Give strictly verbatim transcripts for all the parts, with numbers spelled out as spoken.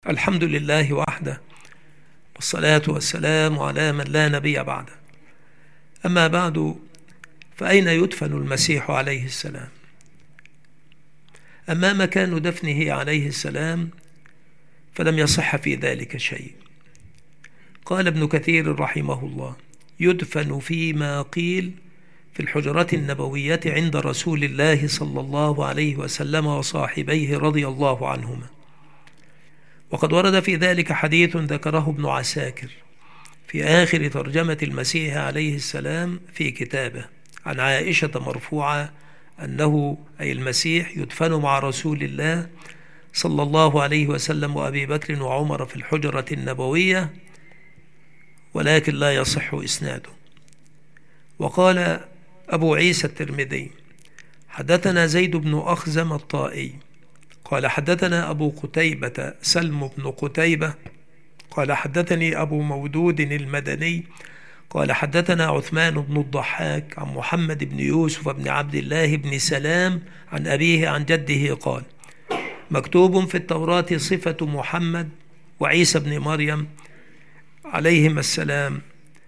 الحمد لله وحده، والصلاة والسلام على من لا نبي بعده. أما بعد، فأين يدفن المسيح عليه السلام؟ أما مكان دفنه عليه السلام فلم يصح في ذلك شيء. قال ابن كثير رحمه الله: يدفن فيما قيل في الحجرة النبوية عند رسول الله صلى الله عليه وسلم وصاحبيه رضي الله عنهما. وقد ورد في ذلك حديث ذكره ابن عساكر في آخر ترجمة المسيح عليه السلام في كتابه عن عائشة مرفوعة أنه أي المسيح يدفن مع رسول الله صلى الله عليه وسلم وأبي بكر وعمر في الحجرة النبوية، ولكن لا يصح إسناده. وقال أبو عيسى الترمذي: حدثنا زيد بن أخزم الطائي قال حدثنا أبو قتيبة سلم بن قتيبة قال حدثني أبو مودود المدني قال حدثنا عثمان بن الضحاك عن محمد بن يوسف بن عبد الله بن سلام عن أبيه عن جده قال: مكتوب في التوراة صفة محمد وعيسى بن مريم عليهما السلام،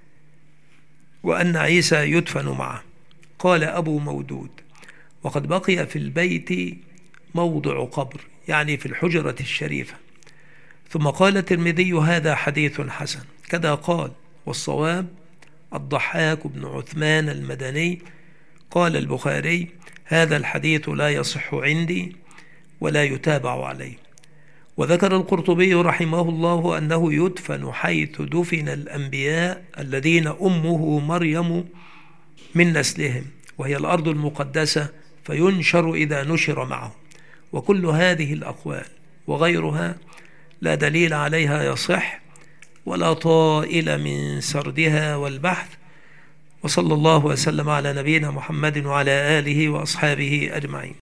وأن عيسى يدفن معه. قال أبو مودود: وقد بقي في البيت موضع قبر، يعني في الحجرة الشريفة. ثم قال الترمذي: هذا حديث حسن. كذا قال: والصواب الضحاك بن عثمان المدني. قال البخاري: هذا الحديث لا يصح عندي ولا يتابع عليه. وذكر القرطبي رحمه الله أنه يدفن حيث دفن الأنبياء الذين أمه مريم من نسلهم، وهي الأرض المقدسة، فينشر إذا نشر معه. وكل هذه الأقوال وغيرها لا دليل عليها يصح ولا طائل من سردها والبحث. وصلى الله وسلم على نبينا محمد وعلى آله وأصحابه أجمعين.